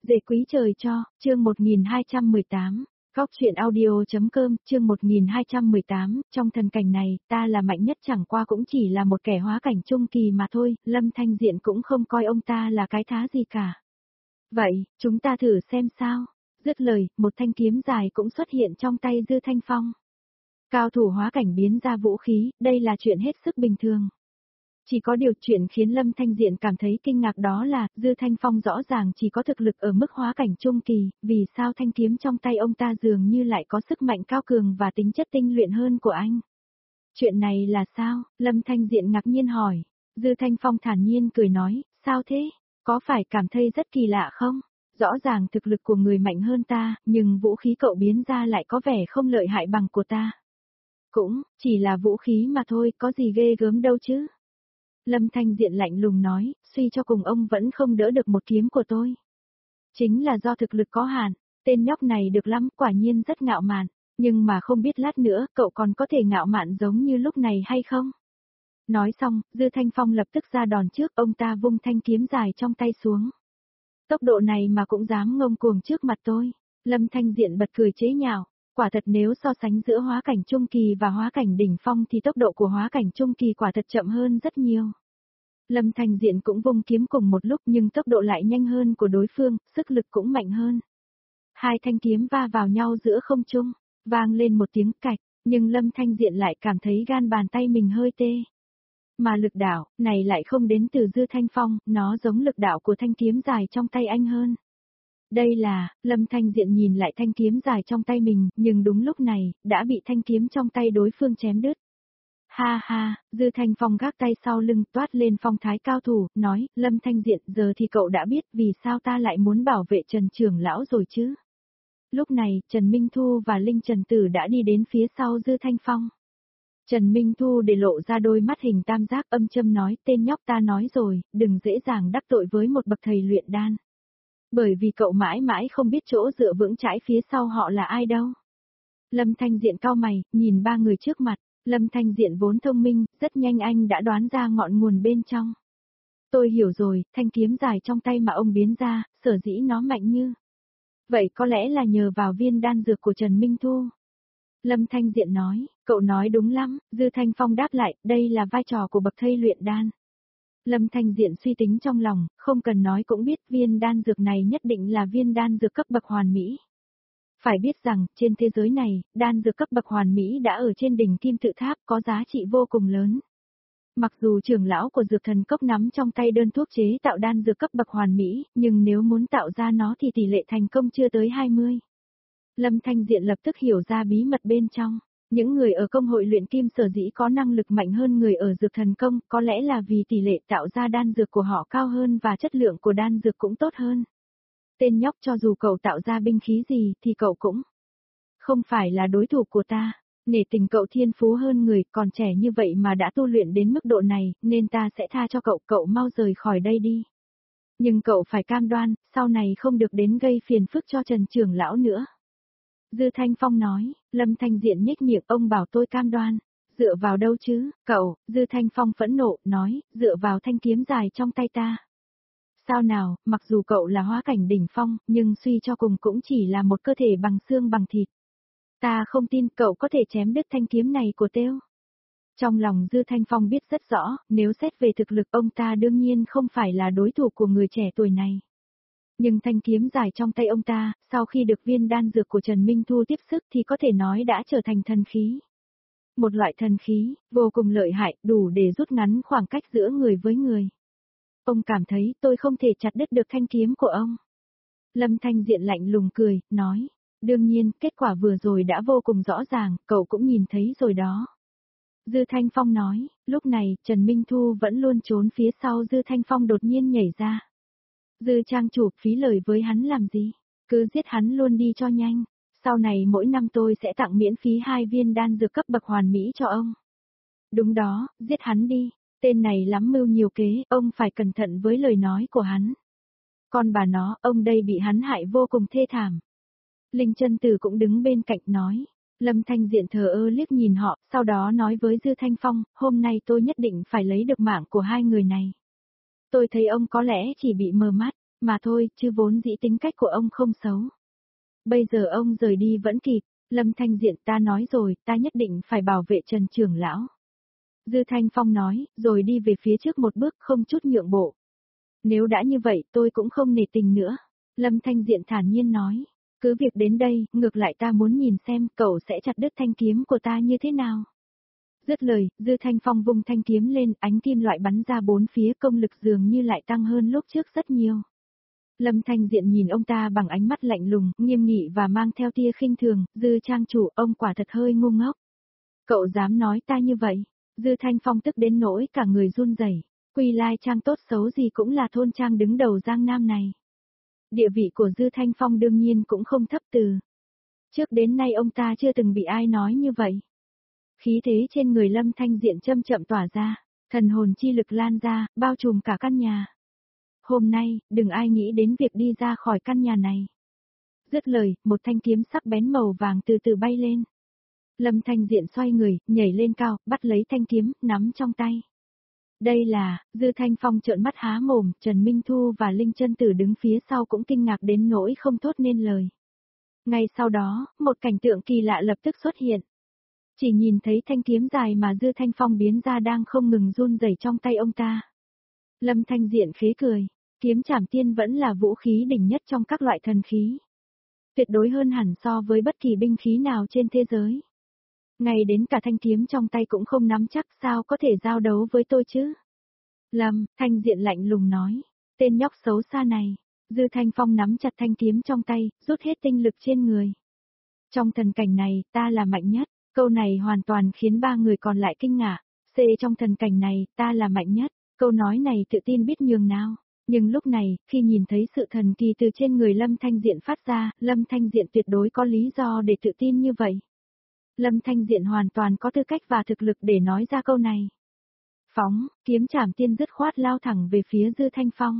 Dễ quý trời cho, chương 1218, góc chuyện audio.com, chương 1218, trong thần cảnh này, ta là mạnh nhất chẳng qua cũng chỉ là một kẻ hóa cảnh trung kỳ mà thôi, Lâm Thanh Diện cũng không coi ông ta là cái thá gì cả. Vậy, chúng ta thử xem sao. Dứt lời, một thanh kiếm dài cũng xuất hiện trong tay Dư Thanh Phong. Cao thủ hóa cảnh biến ra vũ khí, đây là chuyện hết sức bình thường. Chỉ có điều chuyện khiến Lâm Thanh Diện cảm thấy kinh ngạc đó là, Dư Thanh Phong rõ ràng chỉ có thực lực ở mức hóa cảnh trung kỳ, vì sao thanh kiếm trong tay ông ta dường như lại có sức mạnh cao cường và tính chất tinh luyện hơn của anh. Chuyện này là sao? Lâm Thanh Diện ngạc nhiên hỏi. Dư Thanh Phong thản nhiên cười nói, sao thế? Có phải cảm thấy rất kỳ lạ không? Rõ ràng thực lực của người mạnh hơn ta, nhưng vũ khí cậu biến ra lại có vẻ không lợi hại bằng của ta. Cũng, chỉ là vũ khí mà thôi, có gì ghê gớm đâu chứ. Lâm Thanh Diện lạnh lùng nói, suy cho cùng ông vẫn không đỡ được một kiếm của tôi. Chính là do thực lực có hạn, tên nhóc này được lắm, quả nhiên rất ngạo mạn, nhưng mà không biết lát nữa cậu còn có thể ngạo mạn giống như lúc này hay không? Nói xong, Dư Thanh Phong lập tức ra đòn trước, ông ta vung thanh kiếm dài trong tay xuống. Tốc độ này mà cũng dám ngông cuồng trước mặt tôi. Lâm Thanh Diện bật cười chế nhạo, quả thật nếu so sánh giữa hóa cảnh trung kỳ và hóa cảnh đỉnh phong thì tốc độ của hóa cảnh trung kỳ quả thật chậm hơn rất nhiều. Lâm Thanh Diện cũng vung kiếm cùng một lúc nhưng tốc độ lại nhanh hơn của đối phương, sức lực cũng mạnh hơn. Hai thanh kiếm va vào nhau giữa không trung, vang lên một tiếng cạch, nhưng Lâm Thanh Diện lại cảm thấy gan bàn tay mình hơi tê. Mà lực đạo này lại không đến từ Dư Thanh Phong, nó giống lực đạo của thanh kiếm dài trong tay anh hơn. Đây là, Lâm Thanh Diện nhìn lại thanh kiếm dài trong tay mình, nhưng đúng lúc này, đã bị thanh kiếm trong tay đối phương chém đứt. Ha ha, Dư Thanh Phong gác tay sau lưng toát lên phong thái cao thủ, nói, Lâm Thanh Diện giờ thì cậu đã biết vì sao ta lại muốn bảo vệ Trần trưởng lão rồi chứ. Lúc này, Trần Minh Thu và Linh Trần Tử đã đi đến phía sau Dư Thanh Phong. Trần Minh Thu để lộ ra đôi mắt hình tam giác âm châm nói, tên nhóc ta nói rồi, đừng dễ dàng đắc tội với một bậc thầy luyện đan. Bởi vì cậu mãi mãi không biết chỗ dựa vững chãi phía sau họ là ai đâu. Lâm Thanh Diện cau mày, nhìn ba người trước mặt. Lâm Thanh Diện vốn thông minh, rất nhanh anh đã đoán ra ngọn nguồn bên trong. Tôi hiểu rồi, thanh kiếm dài trong tay mà ông biến ra, sở dĩ nó mạnh như. Vậy có lẽ là nhờ vào viên đan dược của Trần Minh Thu. Lâm Thanh Diện nói, cậu nói đúng lắm, Dư Thanh Phong đáp lại, đây là vai trò của bậc thầy luyện đan. Lâm Thanh Diện suy tính trong lòng, không cần nói cũng biết viên đan dược này nhất định là viên đan dược cấp bậc hoàn mỹ. Phải biết rằng, trên thế giới này, đan dược cấp bậc hoàn mỹ đã ở trên đỉnh kim tự tháp có giá trị vô cùng lớn. Mặc dù trưởng lão của dược thần cốc nắm trong tay đơn thuốc chế tạo đan dược cấp bậc hoàn mỹ, nhưng nếu muốn tạo ra nó thì tỷ lệ thành công chưa tới 20. Lâm Thanh Diện lập tức hiểu ra bí mật bên trong. Những người ở công hội luyện kim sở dĩ có năng lực mạnh hơn người ở dược thần công, có lẽ là vì tỷ lệ tạo ra đan dược của họ cao hơn và chất lượng của đan dược cũng tốt hơn. Tên nhóc cho dù cậu tạo ra binh khí gì thì cậu cũng không phải là đối thủ của ta. Nể tình cậu thiên phú hơn người, còn trẻ như vậy mà đã tu luyện đến mức độ này, nên ta sẽ tha cho cậu, cậu mau rời khỏi đây đi. Nhưng cậu phải cam đoan, sau này không được đến gây phiền phức cho Trần trưởng lão nữa. Dư Thanh Phong nói, Lâm Thanh Diện nhếch miệng, ông bảo tôi cam đoan. Dựa vào đâu chứ, cậu? Dư Thanh Phong phẫn nộ, nói, dựa vào thanh kiếm dài trong tay ta. Sao nào, mặc dù cậu là hóa cảnh đỉnh phong, nhưng suy cho cùng cũng chỉ là một cơ thể bằng xương bằng thịt. Ta không tin cậu có thể chém đứt thanh kiếm này của têu. Trong lòng Dư Thanh Phong biết rất rõ, nếu xét về thực lực ông ta đương nhiên không phải là đối thủ của người trẻ tuổi này. Nhưng thanh kiếm dài trong tay ông ta, sau khi được viên đan dược của Trần Minh Thu tiếp sức thì có thể nói đã trở thành thần khí. Một loại thần khí, vô cùng lợi hại, đủ để rút ngắn khoảng cách giữa người với người. Ông cảm thấy tôi không thể chặt đứt được thanh kiếm của ông. Lâm Thanh Diện lạnh lùng cười, nói. Đương nhiên, kết quả vừa rồi đã vô cùng rõ ràng, cậu cũng nhìn thấy rồi đó. Dư Thanh Phong nói, lúc này, Trần Minh Thu vẫn luôn trốn phía sau Dư Thanh Phong đột nhiên nhảy ra. Dư trang chủ phí lời với hắn làm gì? Cứ giết hắn luôn đi cho nhanh. Sau này mỗi năm tôi sẽ tặng miễn phí 2 viên đan dược cấp bậc hoàn mỹ cho ông. Đúng đó, giết hắn đi. Tên này lắm mưu nhiều kế, ông phải cẩn thận với lời nói của hắn. Còn bà nó, ông đây bị hắn hại vô cùng thê thảm. Linh Chân Tử cũng đứng bên cạnh nói. Lâm Thanh Diện thờ ơ liếc nhìn họ, sau đó nói với Dư Thanh Phong, hôm nay tôi nhất định phải lấy được mạng của hai người này. Tôi thấy ông có lẽ chỉ bị mờ mắt, Mà thôi, chứ vốn dĩ tính cách của ông không xấu. Bây giờ ông rời đi vẫn kịp, Lâm Thanh Diện ta nói rồi, ta nhất định phải bảo vệ Trần trưởng lão. Dư Thanh Phong nói, rồi đi về phía trước một bước không chút nhượng bộ. Nếu đã như vậy tôi cũng không nể tình nữa. Lâm Thanh Diện thản nhiên nói, cứ việc đến đây, ngược lại ta muốn nhìn xem cậu sẽ chặt đứt thanh kiếm của ta như thế nào. Dứt lời, Dư Thanh Phong vung thanh kiếm lên, ánh kim loại bắn ra bốn phía, công lực dường như lại tăng hơn lúc trước rất nhiều. Lâm Thanh Diện nhìn ông ta bằng ánh mắt lạnh lùng, nghiêm nghị và mang theo tia khinh thường, Dư trang chủ, ông quả thật hơi ngu ngốc. Cậu dám nói ta như vậy? Dư Thanh Phong tức đến nỗi cả người run rẩy. Quy Lai Trang tốt xấu gì cũng là thôn trang đứng đầu Giang Nam này. Địa vị của Dư Thanh Phong đương nhiên cũng không thấp từ. Trước đến nay ông ta chưa từng bị ai nói như vậy. Khí thế trên người Lâm Thanh Diện chậm chậm tỏa ra, thần hồn chi lực lan ra, bao trùm cả căn nhà. Hôm nay, đừng ai nghĩ đến việc đi ra khỏi căn nhà này. Dứt lời, một thanh kiếm sắc bén màu vàng từ từ bay lên. Lâm Thanh Diện xoay người, nhảy lên cao, bắt lấy thanh kiếm, nắm trong tay. Đây là, Dư Thanh Phong trợn mắt há mồm, Trần Minh Thu và Linh Chân Tử đứng phía sau cũng kinh ngạc đến nỗi không thốt nên lời. Ngay sau đó, một cảnh tượng kỳ lạ lập tức xuất hiện. Chỉ nhìn thấy thanh kiếm dài mà Dư Thanh Phong biến ra đang không ngừng run rẩy trong tay ông ta. Lâm Thanh Diện khế cười, kiếm trảm tiên vẫn là vũ khí đỉnh nhất trong các loại thần khí. Tuyệt đối hơn hẳn so với bất kỳ binh khí nào trên thế giới. Ngay đến cả thanh kiếm trong tay cũng không nắm chắc, sao có thể giao đấu với tôi chứ? Lâm Thanh Diện lạnh lùng nói, tên nhóc xấu xa này. Dư Thanh Phong nắm chặt thanh kiếm trong tay, rút hết tinh lực trên người. Trong thần cảnh này, ta là mạnh nhất. Câu này hoàn toàn khiến ba người còn lại kinh ngạc. Trong thần cảnh này, ta là mạnh nhất. Câu nói này tự tin biết nhường nào. Nhưng lúc này, khi nhìn thấy sự thần kỳ từ trên người Lâm Thanh Diện phát ra, Lâm Thanh Diện tuyệt đối có lý do để tự tin như vậy. Lâm Thanh Diện hoàn toàn có tư cách và thực lực để nói ra câu này. Phóng, kiếm trảm tiên dứt khoát lao thẳng về phía Dư Thanh Phong.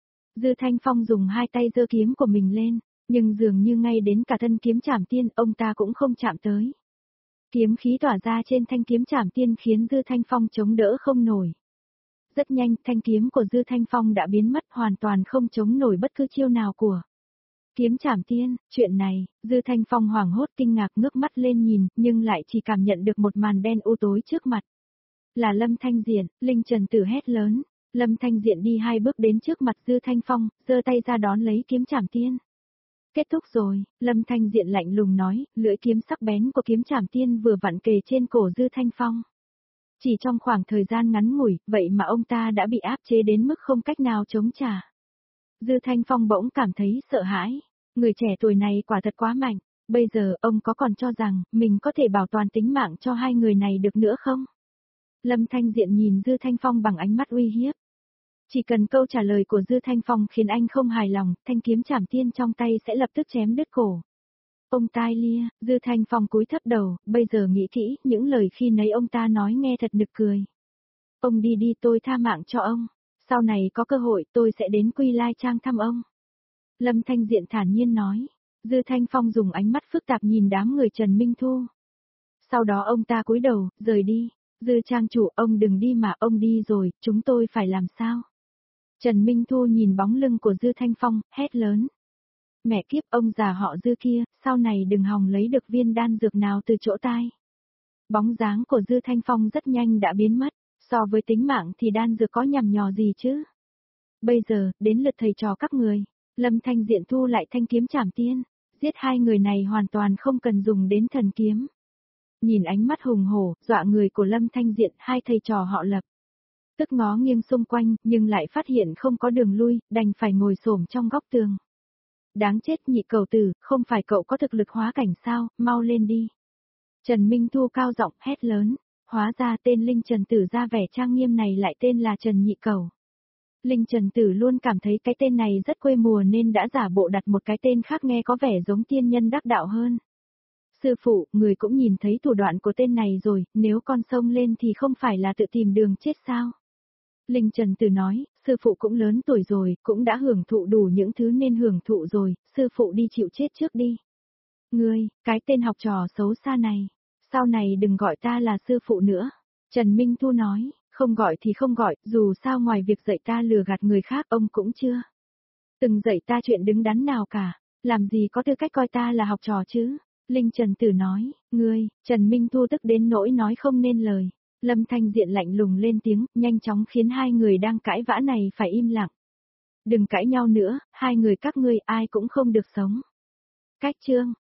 Dư Thanh Phong dùng hai tay giơ kiếm của mình lên, nhưng dường như ngay đến cả thân kiếm trảm tiên ông ta cũng không chạm tới. Kiếm khí tỏa ra trên thanh kiếm trảm tiên khiến Dư Thanh Phong chống đỡ không nổi. Rất nhanh, thanh kiếm của Dư Thanh Phong đã biến mất, hoàn toàn không chống nổi bất cứ chiêu nào của kiếm trảm tiên. Chuyện này, Dư Thanh Phong hoảng hốt kinh ngạc ngước mắt lên nhìn, nhưng lại chỉ cảm nhận được một màn đen u tối trước mặt. Là Lâm Thanh Diện. Linh Trần Tử hét lớn. Lâm Thanh Diện đi hai bước đến trước mặt Dư Thanh Phong, giơ tay ra đón lấy kiếm trảm tiên. Kết thúc rồi, Lâm Thanh Diện lạnh lùng nói, lưỡi kiếm sắc bén của kiếm trảm tiên vừa vặn kề trên cổ Dư Thanh Phong. Chỉ trong khoảng thời gian ngắn ngủi, vậy mà ông ta đã bị áp chế đến mức không cách nào chống trả. Dư Thanh Phong bỗng cảm thấy sợ hãi. Người trẻ tuổi này quả thật quá mạnh. Bây giờ ông có còn cho rằng mình có thể bảo toàn tính mạng cho hai người này được nữa không? Lâm Thanh Diện nhìn Dư Thanh Phong bằng ánh mắt uy hiếp. Chỉ cần câu trả lời của Dư Thanh Phong khiến anh không hài lòng, thanh kiếm trảm tiên trong tay sẽ lập tức chém đứt cổ. Ông tai lia, Dư Thanh Phong cúi thấp đầu, bây giờ nghĩ kỹ, những lời khi nấy ông ta nói nghe thật nực cười. Ông đi đi, tôi tha mạng cho ông. Sau này có cơ hội tôi sẽ đến Quy Lai Trang thăm ông. Lâm Thanh Diện thản nhiên nói. Dư Thanh Phong dùng ánh mắt phức tạp nhìn đám người Trần Minh Thu. Sau đó ông ta cúi đầu, rời đi. Dư trang chủ, ông đừng đi mà, ông đi rồi, chúng tôi phải làm sao? Trần Minh Thu nhìn bóng lưng của Dư Thanh Phong, hét lớn. Mẹ kiếp, ông già họ Dư kia, sau này đừng hòng lấy được viên đan dược nào từ chỗ tai. Bóng dáng của Dư Thanh Phong rất nhanh đã biến mất, so với tính mạng thì đan dược có nhằm nhò gì chứ? Bây giờ, đến lượt thầy trò các người. Lâm Thanh Diện thu lại thanh kiếm trảm tiên, giết hai người này hoàn toàn không cần dùng đến thần kiếm. Nhìn ánh mắt hùng hổ, dọa người của Lâm Thanh Diện, hai thầy trò họ Lập tức ngó nghiêng xung quanh, nhưng lại phát hiện không có đường lui, đành phải ngồi xổm trong góc tường. Đáng chết nhị cầu tử, không phải cậu có thực lực hóa cảnh sao, mau lên đi. Trần Minh Thu cao giọng hét lớn, hóa ra tên Linh Trần Tử ra vẻ trang nghiêm này lại tên là Trần Nhị Cầu. Linh Trần Tử luôn cảm thấy cái tên này rất quê mùa nên đã giả bộ đặt một cái tên khác nghe có vẻ giống tiên nhân đắc đạo hơn. Sư phụ, người cũng nhìn thấy thủ đoạn của tên này rồi, nếu con xông lên thì không phải là tự tìm đường chết sao? Linh Trần Tử nói, sư phụ cũng lớn tuổi rồi, cũng đã hưởng thụ đủ những thứ nên hưởng thụ rồi, sư phụ đi chịu chết trước đi. Ngươi, cái tên học trò xấu xa này, sau này đừng gọi ta là sư phụ nữa. Trần Minh Thu nói, không gọi thì không gọi, dù sao ngoài việc dạy ta lừa gạt người khác ông cũng chưa từng dạy ta chuyện đứng đắn nào cả, làm gì có tư cách coi ta là học trò chứ. Linh Trần Tử nói, ngươi, Trần Minh Thu tức đến nỗi nói không nên lời. Lâm Thanh Diện lạnh lùng lên tiếng, nhanh chóng khiến hai người đang cãi vã này phải im lặng. Đừng cãi nhau nữa, hai người các ngươi ai cũng không được sống. Cách chương